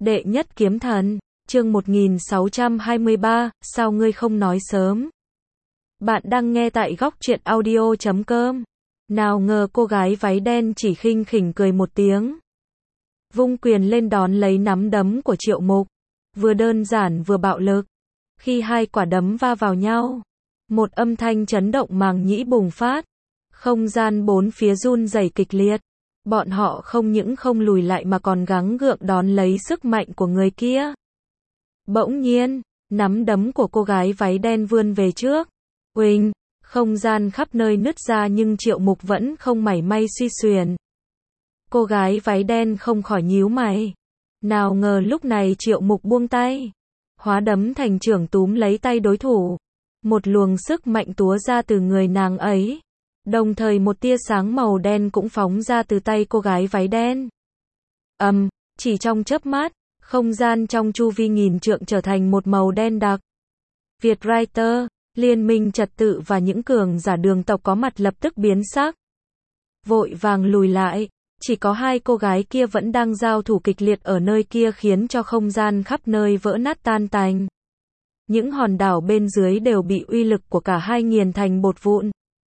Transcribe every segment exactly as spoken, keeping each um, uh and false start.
Đệ nhất kiếm thần, chương một nghìn sáu trăm hai mươi ba, sao ngươi không nói sớm? Bạn đang nghe tại góc truyện audio chấm com. Nào ngờ cô gái váy đen chỉ khinh khỉnh cười một tiếng. Vung quyền lên đón lấy nắm đấm của Triệu Mục. Vừa đơn giản vừa bạo lực. Khi hai quả đấm va vào nhau, một âm thanh chấn động màng nhĩ bùng phát. Không gian bốn phía run rẩy kịch liệt. Bọn họ không những không lùi lại mà còn gắng gượng đón lấy sức mạnh của người kia. Bỗng nhiên, nắm đấm của cô gái váy đen vươn về trước. Uỳnh, không gian khắp nơi nứt ra nhưng Triệu Mục vẫn không mảy may suy xuyển. Cô gái váy đen không khỏi nhíu mày. Nào ngờ lúc này Triệu Mục buông tay. Hóa đấm thành trưởng túm lấy tay đối thủ. Một luồng sức mạnh túa ra từ người nàng ấy. Đồng thời một tia sáng màu đen cũng phóng ra từ tay cô gái váy đen. Ầm, um, chỉ trong chớp mắt, không gian trong chu vi nghìn trượng trở thành một màu đen đặc. Việt Writer, Liên minh trật tự và những cường giả đường tộc có mặt lập tức biến sắc. Vội vàng lùi lại, chỉ có hai cô gái kia vẫn đang giao thủ kịch liệt ở nơi kia khiến cho không gian khắp nơi vỡ nát tan tành. Những hòn đảo bên dưới đều bị uy lực của cả hai nghiền thành bột vụn.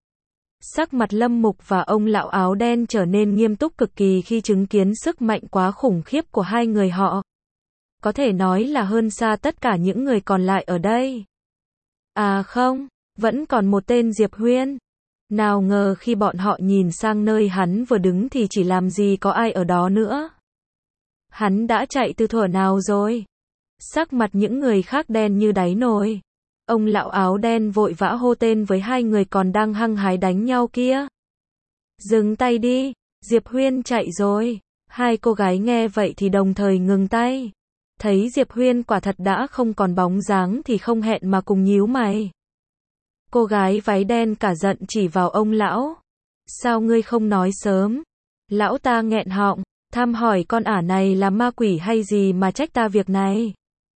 Sắc mặt Lâm Mục và ông lão áo đen trở nên nghiêm túc cực kỳ khi chứng kiến sức mạnh quá khủng khiếp của hai người họ. Có thể nói là hơn xa tất cả những người còn lại ở đây. À không, vẫn còn một tên Diệp Huyên. Nào ngờ khi bọn họ nhìn sang nơi hắn vừa đứng thì chỉ làm gì có ai ở đó nữa. Hắn đã chạy từ thuở nào rồi? Sắc mặt những người khác đen như đáy nồi. Ông lão áo đen vội vã hô tên với hai người còn đang hăng hái đánh nhau kia. Dừng tay đi, Diệp Huyên chạy rồi. Hai cô gái nghe vậy thì đồng thời ngừng tay. Thấy Diệp Huyên quả thật đã không còn bóng dáng thì không hẹn mà cùng nhíu mày. Cô gái váy đen cả giận chỉ vào ông lão. Sao ngươi không nói sớm? Lão ta nghẹn họng, thăm hỏi con ả này là ma quỷ hay gì mà trách ta việc này.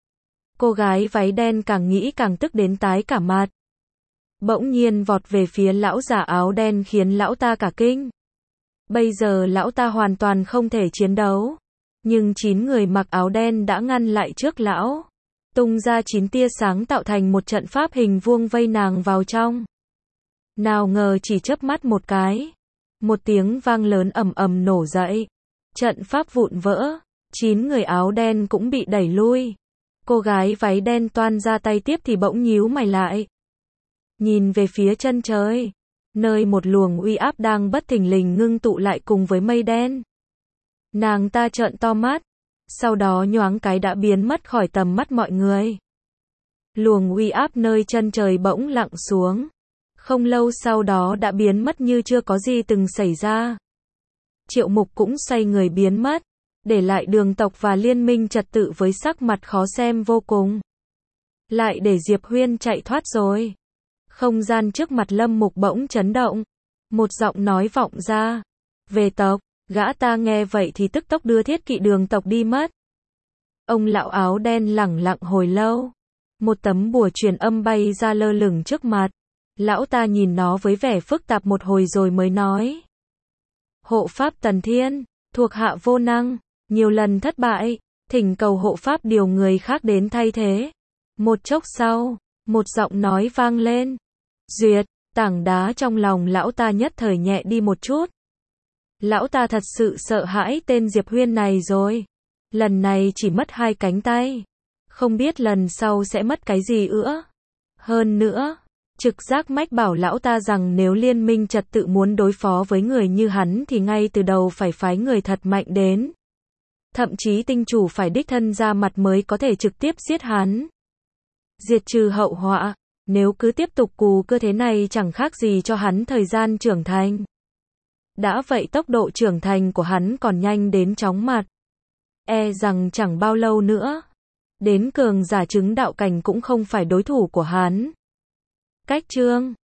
Cô gái váy đen càng nghĩ càng tức đến tái cả mặt. Bỗng nhiên vọt về phía lão già áo đen khiến lão ta cả kinh. Bây giờ lão ta hoàn toàn không thể chiến đấu. Nhưng chín người mặc áo đen đã ngăn lại trước lão. Tung ra chín tia sáng tạo thành một trận pháp hình vuông vây nàng vào trong. Nào ngờ chỉ chớp mắt một cái. Một tiếng vang lớn ầm ầm nổ dậy. Trận pháp vụn vỡ. Chín người áo đen cũng bị đẩy lui. Cô gái váy đen toan ra tay tiếp thì bỗng nhíu mày lại. Nhìn về phía chân trời. Nơi một luồng uy áp đang bất thình lình ngưng tụ lại cùng với mây đen. Nàng ta trợn to mắt. Sau đó nhoáng cái đã biến mất khỏi tầm mắt mọi người. Luồng uy áp nơi chân trời bỗng lặng xuống. Không lâu sau đó đã biến mất như chưa có gì từng xảy ra. Triệu Mục cũng xoay người biến mất. Để lại đường tộc và liên minh trật tự với sắc mặt khó xem vô cùng. Lại để Diệp Huyên chạy thoát rồi. Không gian trước mặt Lâm Mục bỗng chấn động. Một giọng nói vọng ra. Về tộc, gã ta nghe vậy thì tức tốc đưa thiết kỵ đường tộc đi mất. Ông lão áo đen lẳng lặng hồi lâu. Một tấm bùa truyền âm bay ra lơ lửng trước mặt. Lão ta nhìn nó với vẻ phức tạp một hồi rồi mới nói. Hộ pháp Tần Thiên, thuộc hạ vô năng. Nhiều lần thất bại, thỉnh cầu hộ pháp điều người khác đến thay thế. Một chốc sau, một giọng nói vang lên. Duyệt, tảng đá trong lòng lão ta nhất thời nhẹ đi một chút. Lão ta thật sự sợ hãi tên Diệp Huyên này rồi. Lần này chỉ mất hai cánh tay. Không biết lần sau sẽ mất cái gì nữa. Hơn nữa, trực giác mách bảo lão ta rằng nếu liên minh trật tự muốn đối phó với người như hắn thì ngay từ đầu phải phái người thật mạnh đến. Thậm chí tinh chủ phải đích thân ra mặt mới có thể trực tiếp giết hắn. Diệt trừ hậu họa, nếu cứ tiếp tục cù cơ thế này chẳng khác gì cho hắn thời gian trưởng thành. Đã vậy tốc độ trưởng thành của hắn còn nhanh đến chóng mặt. E rằng chẳng bao lâu nữa. Đến cường giả chứng đạo cảnh cũng không phải đối thủ của hắn. Cách chương